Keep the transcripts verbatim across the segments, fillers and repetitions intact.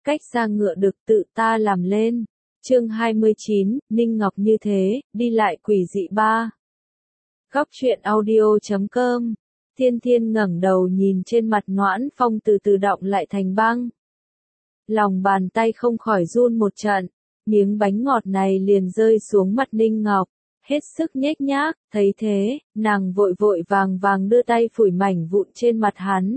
cách xa ngựa được tự ta làm lên. Chương hai mươi chín, Ninh Ngọc như thế, đi lại quỷ dị ba. Góc truyện audio chấm com. Thiên Thiên ngẩng đầu nhìn trên mặt Noãn Phong từ từ đọng lại thành băng. Lòng bàn tay không khỏi run một trận, miếng bánh ngọt này liền rơi xuống mặt Ninh Ngọc, hết sức nhếch nhác, thấy thế, nàng vội vội vàng vàng đưa tay phủi mảnh vụn trên mặt hắn.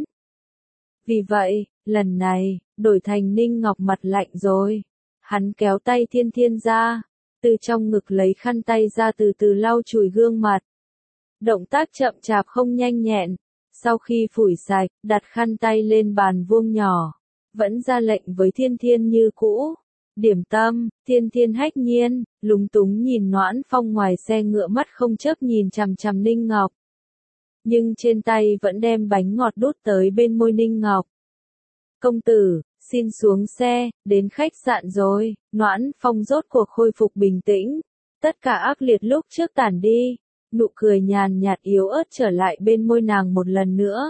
Vì vậy, lần này, đổi thành Ninh Ngọc mặt lạnh rồi. Hắn kéo tay Thiên Thiên ra, từ trong ngực lấy khăn tay ra từ từ lau chùi gương mặt. Động tác chậm chạp không nhanh nhẹn, sau khi phủi sạch, đặt khăn tay lên bàn vuông nhỏ, vẫn ra lệnh với Thiên Thiên như cũ. Điểm tâm. Thiên Thiên hách nhiên, lúng túng nhìn Noãn Phong ngoài xe ngựa mắt không chớp nhìn chằm chằm Ninh Ngọc. Nhưng trên tay vẫn đem bánh ngọt đút tới bên môi Ninh Ngọc. Công tử, xin xuống xe, đến khách sạn rồi. Noãn Phong rốt cuộc khôi phục bình tĩnh. Tất cả ác liệt lúc trước tản đi, nụ cười nhàn nhạt yếu ớt trở lại bên môi nàng một lần nữa.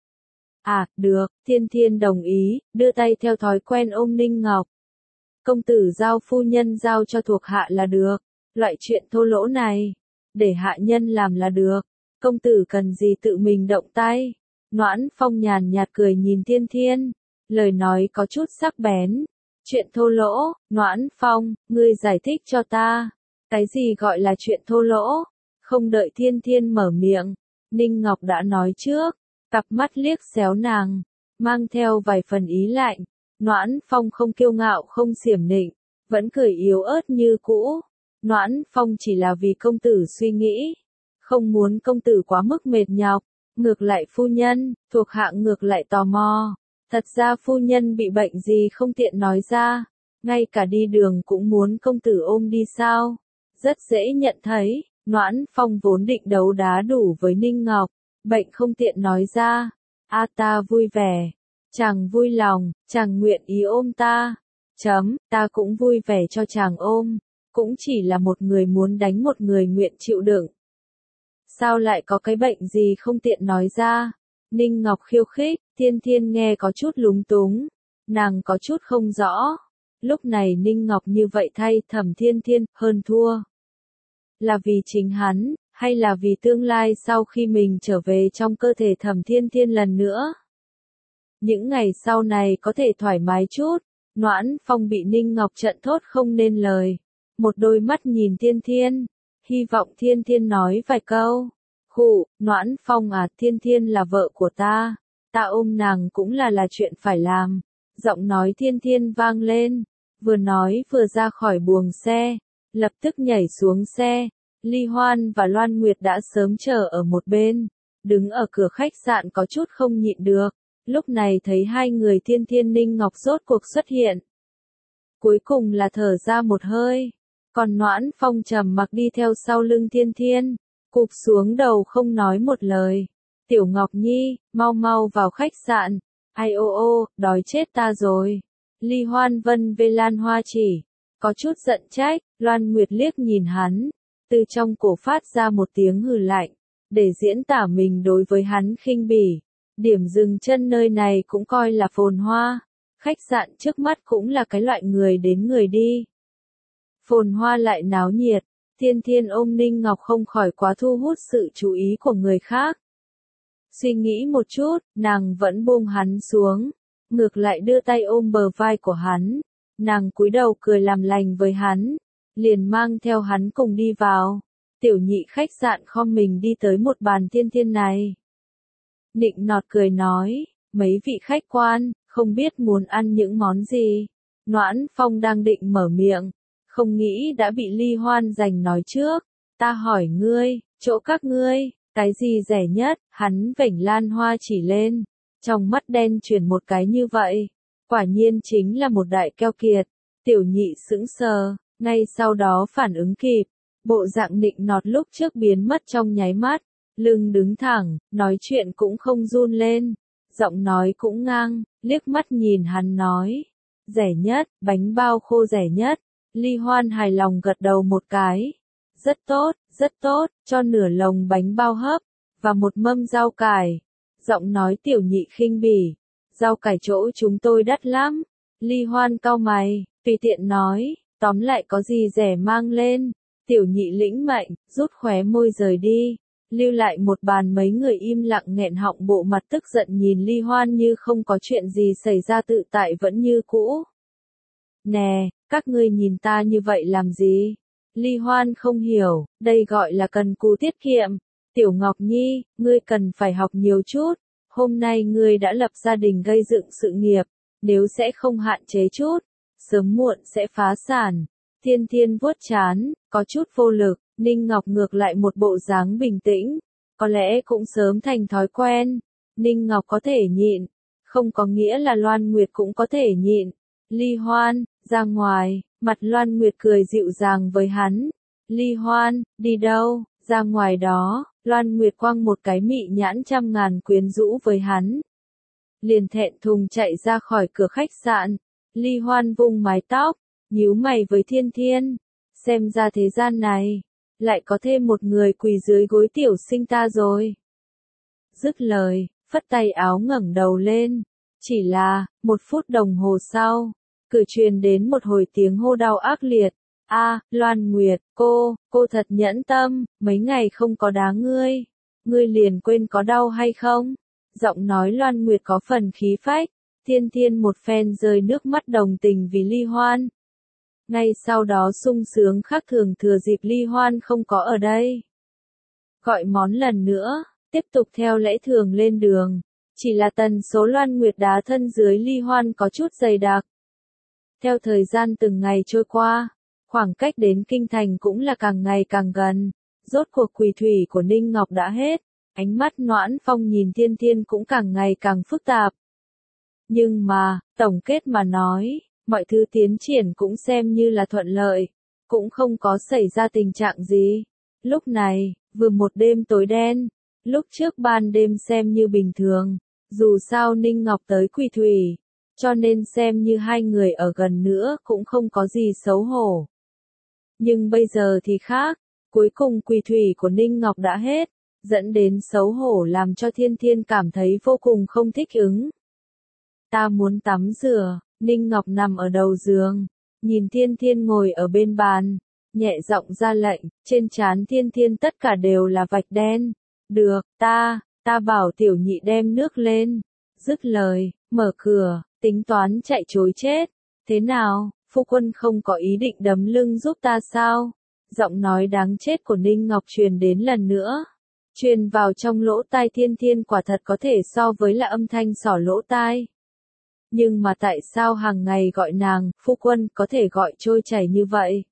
À, được, Thiên Thiên đồng ý, đưa tay theo thói quen ôm Ninh Ngọc. Công tử giao phu nhân giao cho thuộc hạ là được, loại chuyện thô lỗ này, để hạ nhân làm là được, công tử cần gì tự mình động tay. Noãn Phong nhàn nhạt cười nhìn Thiên Thiên, lời nói có chút sắc bén. Chuyện thô lỗ. Noãn Phong, ngươi giải thích cho ta, cái gì gọi là chuyện thô lỗ? Không đợi Thiên Thiên mở miệng, Ninh Ngọc đã nói trước, cặp mắt liếc xéo nàng, mang theo vài phần ý lạnh. Noãn Phong không kiêu ngạo không xiểm nịnh, vẫn cười yếu ớt như cũ. Noãn Phong chỉ là vì công tử suy nghĩ, không muốn công tử quá mức mệt nhọc. Ngược lại phu nhân, thuộc hạ ngược lại tò mò, thật ra phu nhân bị bệnh gì không tiện nói ra, ngay cả đi đường cũng muốn công tử ôm đi sao? Rất dễ nhận thấy, Noãn Phong vốn định đấu đá đủ với Ninh Ngọc, bệnh không tiện nói ra, a ta vui vẻ. Chàng vui lòng, chàng nguyện ý ôm ta. Chấm, ta cũng vui vẻ cho chàng ôm, cũng chỉ là một người muốn đánh một người nguyện chịu đựng. Sao lại có cái bệnh gì không tiện nói ra? Ninh Ngọc khiêu khích. Thiên Thiên nghe có chút lúng túng, nàng có chút không rõ. Lúc này Ninh Ngọc như vậy thay Thẩm Thiên Thiên, hơn thua. Là vì chính hắn, hay là vì tương lai sau khi mình trở về trong cơ thể Thẩm Thiên Thiên lần nữa? Những ngày sau này có thể thoải mái chút. Noãn Phong bị Ninh Ngọc trận thốt không nên lời, một đôi mắt nhìn Thiên Thiên, hy vọng Thiên Thiên nói vài câu. Khụ, Noãn Phong à, Thiên Thiên là vợ của ta, ta ôm nàng cũng là là chuyện phải làm. Giọng nói Thiên Thiên vang lên, vừa nói vừa ra khỏi buồng xe, lập tức nhảy xuống xe. Ly Hoan và Loan Nguyệt đã sớm chờ ở một bên, đứng ở cửa khách sạn có chút không nhịn được. Lúc này thấy hai người Thiên Thiên Ninh Ngọc rốt cuộc xuất hiện, cuối cùng là thở ra một hơi, còn Noãn Phong trầm mặc đi theo sau lưng Thiên Thiên, cụp xuống đầu không nói một lời. Tiểu Ngọc Nhi, mau mau vào khách sạn. Ai ô ô, đói chết ta rồi. Ly Hoan vân về Lan Hoa chỉ, có chút giận trách. Loan Nguyệt liếc nhìn hắn, từ trong cổ phát ra một tiếng hừ lạnh, để diễn tả mình đối với hắn khinh bỉ. Điểm dừng chân nơi này cũng coi là phồn hoa, khách sạn trước mắt cũng là cái loại người đến người đi. Phồn hoa lại náo nhiệt, Thiên Thiên ôm Ninh Ngọc không khỏi quá thu hút sự chú ý của người khác. Suy nghĩ một chút, nàng vẫn buông hắn xuống, ngược lại đưa tay ôm bờ vai của hắn, nàng cúi đầu cười làm lành với hắn, liền mang theo hắn cùng đi vào. Tiểu nhị khách sạn khom mình đi tới một bàn Thiên Thiên này. Nịnh nọt cười nói, mấy vị khách quan, không biết muốn ăn những món gì. Noãn Phong đang định mở miệng, không nghĩ đã bị Ly Hoan giành nói trước. Ta hỏi ngươi, chỗ các ngươi, cái gì rẻ nhất? Hắn vểnh Lan Hoa chỉ lên, trong mắt đen chuyển một cái như vậy. Quả nhiên chính là một đại keo kiệt. Tiểu nhị sững sờ, ngay sau đó phản ứng kịp, bộ dạng nịnh nọt lúc trước biến mất trong nháy mắt. Lưng đứng thẳng, nói chuyện cũng không run lên, giọng nói cũng ngang, liếc mắt nhìn hắn nói, rẻ nhất, bánh bao khô rẻ nhất. Ly Hoan hài lòng gật đầu một cái, rất tốt, rất tốt, cho nửa lồng bánh bao hấp, và một mâm rau cải. Giọng nói tiểu nhị khinh bỉ, rau cải chỗ chúng tôi đắt lắm. Ly Hoan cau mày, tùy tiện nói, tóm lại có gì rẻ mang lên. Tiểu nhị lĩnh mệnh, rút khóe môi rời đi, lưu lại một bàn mấy người im lặng nghẹn họng, bộ mặt tức giận nhìn Ly Hoan như không có chuyện gì xảy ra, tự tại vẫn như cũ. Nè, các ngươi nhìn ta như vậy làm gì? Ly Hoan không hiểu, đây gọi là cần cù tiết kiệm. Tiểu Ngọc Nhi, ngươi cần phải học nhiều chút. Hôm nay ngươi đã lập gia đình gây dựng sự nghiệp, nếu sẽ không hạn chế chút, sớm muộn sẽ phá sản. Thiên Thiên vuốt trán, có chút vô lực, Ninh Ngọc ngược lại một bộ dáng bình tĩnh, có lẽ cũng sớm thành thói quen. Ninh Ngọc có thể nhịn, không có nghĩa là Loan Nguyệt cũng có thể nhịn. Ly Hoan, ra ngoài, mặt Loan Nguyệt cười dịu dàng với hắn. Ly Hoan, đi đâu, ra ngoài đó. Loan Nguyệt quăng một cái mị nhãn trăm ngàn quyến rũ với hắn. Liền thẹn thùng chạy ra khỏi cửa khách sạn. Ly Hoan vung mái tóc, nhíu mày với Thiên Thiên. Xem ra thế gian này, lại có thêm một người quỳ dưới gối tiểu sinh ta rồi. Dứt lời, phất tay áo ngẩng đầu lên. Chỉ là, một phút đồng hồ sau, cửa truyền đến một hồi tiếng hô đau ác liệt. A, à, Loan Nguyệt, cô, cô thật nhẫn tâm, mấy ngày không có đá ngươi. Ngươi liền quên có đau hay không? Giọng nói Loan Nguyệt có phần khí phách. Thiên Thiên một phen rơi nước mắt đồng tình vì Ly Hoan. Ngay sau đó sung sướng khác thường thừa dịp Ly Hoan không có ở đây. Gọi món lần nữa, tiếp tục theo lẽ thường lên đường. Chỉ là tần số Loan Nguyệt đá thân dưới Ly Hoan có chút dày đặc. Theo thời gian từng ngày trôi qua, khoảng cách đến kinh thành cũng là càng ngày càng gần. Rốt cuộc quỳ thủy của Ninh Ngọc đã hết, ánh mắt Noãn Phong nhìn Thiên Thiên cũng càng ngày càng phức tạp. Nhưng mà, tổng kết mà nói, mọi thứ tiến triển cũng xem như là thuận lợi, cũng không có xảy ra tình trạng gì. Lúc này, vừa một đêm tối đen, lúc trước ban đêm xem như bình thường, dù sao Ninh Ngọc tới quỳ thủy, cho nên xem như hai người ở gần nữa cũng không có gì xấu hổ. Nhưng bây giờ thì khác, cuối cùng quỳ thủy của Ninh Ngọc đã hết, dẫn đến xấu hổ làm cho Thiên Thiên cảm thấy vô cùng không thích ứng. Ta muốn tắm rửa. Ninh Ngọc nằm ở đầu giường, nhìn Thiên Thiên ngồi ở bên bàn, nhẹ giọng ra lệnh, trên trán Thiên Thiên tất cả đều là vạch đen. Được, ta, ta bảo tiểu nhị đem nước lên. Dứt lời, mở cửa, tính toán chạy trối chết. Thế nào, phu quân không có ý định đấm lưng giúp ta sao? Giọng nói đáng chết của Ninh Ngọc truyền đến lần nữa. Truyền vào trong lỗ tai Thiên Thiên quả thật có thể so với là âm thanh xỏ lỗ tai. Nhưng mà tại sao hàng ngày gọi nàng, phu quân, có thể gọi trôi chảy như vậy?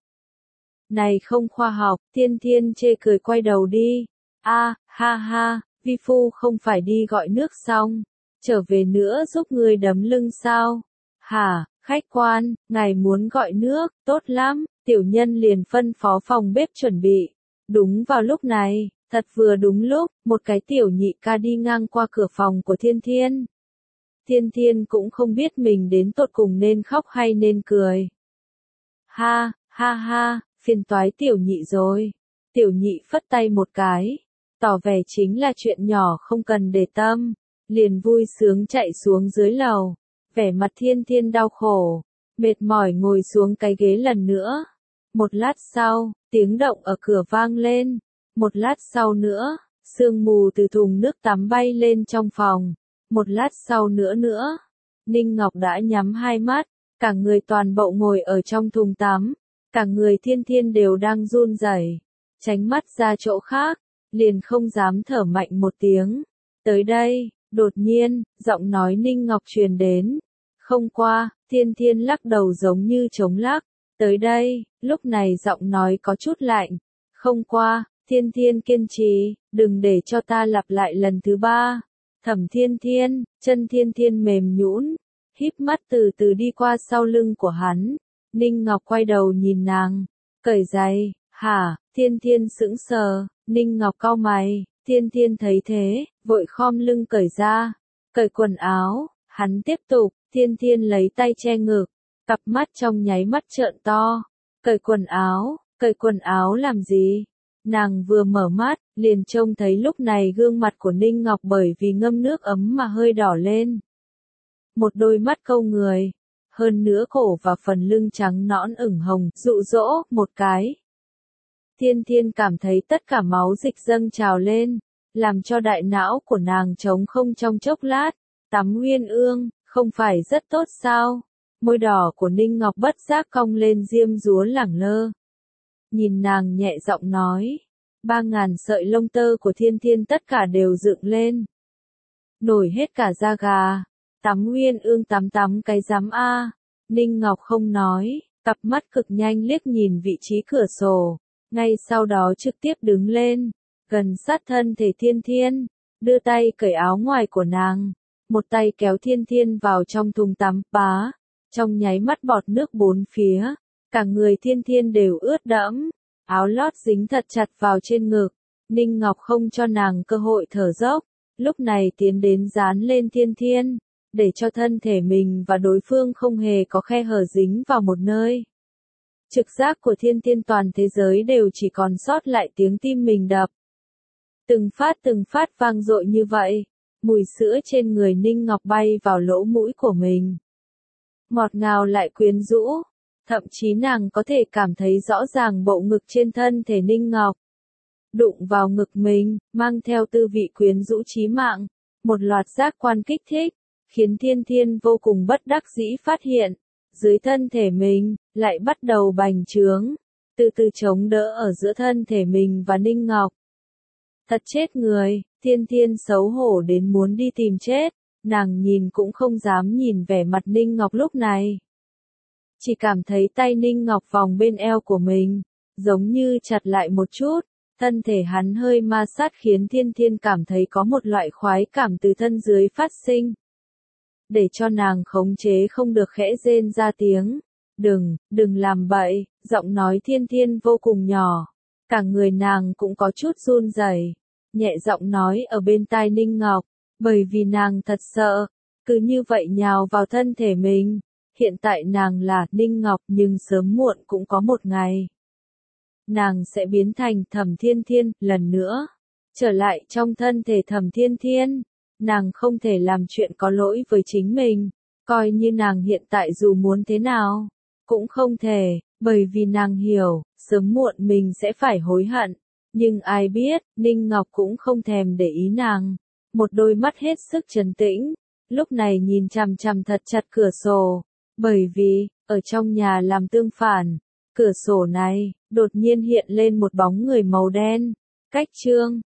Này không khoa học, Thiên Thiên chê cười quay đầu đi. A, à, ha ha, vi phu không phải đi gọi nước xong, trở về nữa giúp ngươi đấm lưng sao? Hả, khách quan, ngài muốn gọi nước, tốt lắm, tiểu nhân liền phân phó phòng bếp chuẩn bị. Đúng vào lúc này, thật vừa đúng lúc, một cái tiểu nhị ca đi ngang qua cửa phòng của Thiên Thiên. Thiên Thiên cũng không biết mình đến tột cùng nên khóc hay nên cười. Ha, ha ha, phiền toái tiểu nhị rồi. Tiểu nhị phất tay một cái, tỏ vẻ chính là chuyện nhỏ không cần để tâm, liền vui sướng chạy xuống dưới lầu. Vẻ mặt Thiên Thiên đau khổ, mệt mỏi ngồi xuống cái ghế lần nữa. Một lát sau, tiếng động ở cửa vang lên. Một lát sau nữa, sương mù từ thùng nước tắm bay lên trong phòng. Một lát sau nữa nữa, Ninh Ngọc đã nhắm hai mắt, cả người toàn bộ ngồi ở trong thùng tắm, cả người Thiên Thiên đều đang run rẩy, tránh mắt ra chỗ khác, liền không dám thở mạnh một tiếng. Tới đây, đột nhiên, giọng nói Ninh Ngọc truyền đến. Không qua, Thiên Thiên lắc đầu giống như chống lắc. Tới đây, lúc này giọng nói có chút lạnh. Không qua, Thiên Thiên kiên trì, đừng để cho ta lặp lại lần thứ ba. Thẩm Thiên Thiên, chân Thiên Thiên mềm nhũn, híp mắt từ từ đi qua sau lưng của hắn. Ninh Ngọc quay đầu nhìn nàng, cởi giày. Hả? Thiên Thiên sững sờ. Ninh Ngọc cau mày. Thiên Thiên thấy thế, vội khom lưng cởi ra, cởi quần áo. Hắn tiếp tục. Thiên Thiên lấy tay che ngực, cặp mắt trong nháy mắt trợn to. Cởi quần áo? Cởi quần áo làm gì? Nàng vừa mở mắt, liền trông thấy lúc này gương mặt của Ninh Ngọc bởi vì ngâm nước ấm mà hơi đỏ lên. Một đôi mắt câu người, hơn nữa cổ và phần lưng trắng nõn ửng hồng, dụ dỗ, một cái. Thiên Thiên cảm thấy tất cả máu dịch dâng trào lên, làm cho đại não của nàng trống không trong chốc lát. Tắm Uyên Ương, không phải rất tốt sao? Môi đỏ của Ninh Ngọc bất giác cong lên diêm dúa lẳng lơ. Nhìn nàng nhẹ giọng nói, ba ngàn sợi lông tơ của Thiên Thiên tất cả đều dựng lên. Nổi hết cả da gà, tắm Uyên Ương tắm tắm cái rắm a. Ninh Ngọc không nói, cặp mắt cực nhanh liếc nhìn vị trí cửa sổ, ngay sau đó trực tiếp đứng lên, gần sát thân thể Thiên Thiên, đưa tay cởi áo ngoài của nàng, một tay kéo Thiên Thiên vào trong thùng tắm, bá, trong nháy mắt bọt nước bốn phía, cả người Thiên Thiên đều ướt đẫm, áo lót dính thật chặt vào trên ngực, Ninh Ngọc không cho nàng cơ hội thở dốc, lúc này tiến đến dán lên Thiên Thiên, để cho thân thể mình và đối phương không hề có khe hở dính vào một nơi. Trực giác của Thiên Thiên toàn thế giới đều chỉ còn sót lại tiếng tim mình đập. Từng phát từng phát vang dội như vậy, mùi sữa trên người Ninh Ngọc bay vào lỗ mũi của mình. Ngọt ngào lại quyến rũ, thậm chí nàng có thể cảm thấy rõ ràng bộ ngực trên thân thể Ninh Ngọc. Đụng vào ngực mình, mang theo tư vị quyến rũ chí mạng, một loạt giác quan kích thích, khiến Thiên Thiên vô cùng bất đắc dĩ phát hiện, dưới thân thể mình, lại bắt đầu bành trướng, từ từ chống đỡ ở giữa thân thể mình và Ninh Ngọc. Thật chết người, Thiên Thiên xấu hổ đến muốn đi tìm chết, nàng nhìn cũng không dám nhìn vẻ mặt Ninh Ngọc lúc này. Chỉ cảm thấy tay Ninh Ngọc vòng bên eo của mình, giống như chặt lại một chút, thân thể hắn hơi ma sát khiến Thiên Thiên cảm thấy có một loại khoái cảm từ thân dưới phát sinh. Để cho nàng khống chế không được khẽ rên ra tiếng. Đừng, đừng làm bậy, giọng nói Thiên Thiên vô cùng nhỏ. Cả người nàng cũng có chút run rẩy, nhẹ giọng nói ở bên tai Ninh Ngọc, bởi vì nàng thật sợ, cứ như vậy nhào vào thân thể mình. Hiện tại nàng là Ninh Ngọc nhưng sớm muộn cũng có một ngày. Nàng sẽ biến thành Thẩm Thiên Thiên, lần nữa. Trở lại trong thân thể Thẩm Thiên Thiên. Nàng không thể làm chuyện có lỗi với chính mình, coi như nàng hiện tại dù muốn thế nào, cũng không thể, bởi vì nàng hiểu, sớm muộn mình sẽ phải hối hận. Nhưng ai biết, Ninh Ngọc cũng không thèm để ý nàng, một đôi mắt hết sức trấn tĩnh, lúc này nhìn chằm chằm thật chặt cửa sổ, bởi vì, ở trong nhà làm tương phản, cửa sổ này, đột nhiên hiện lên một bóng người màu đen, cách chương.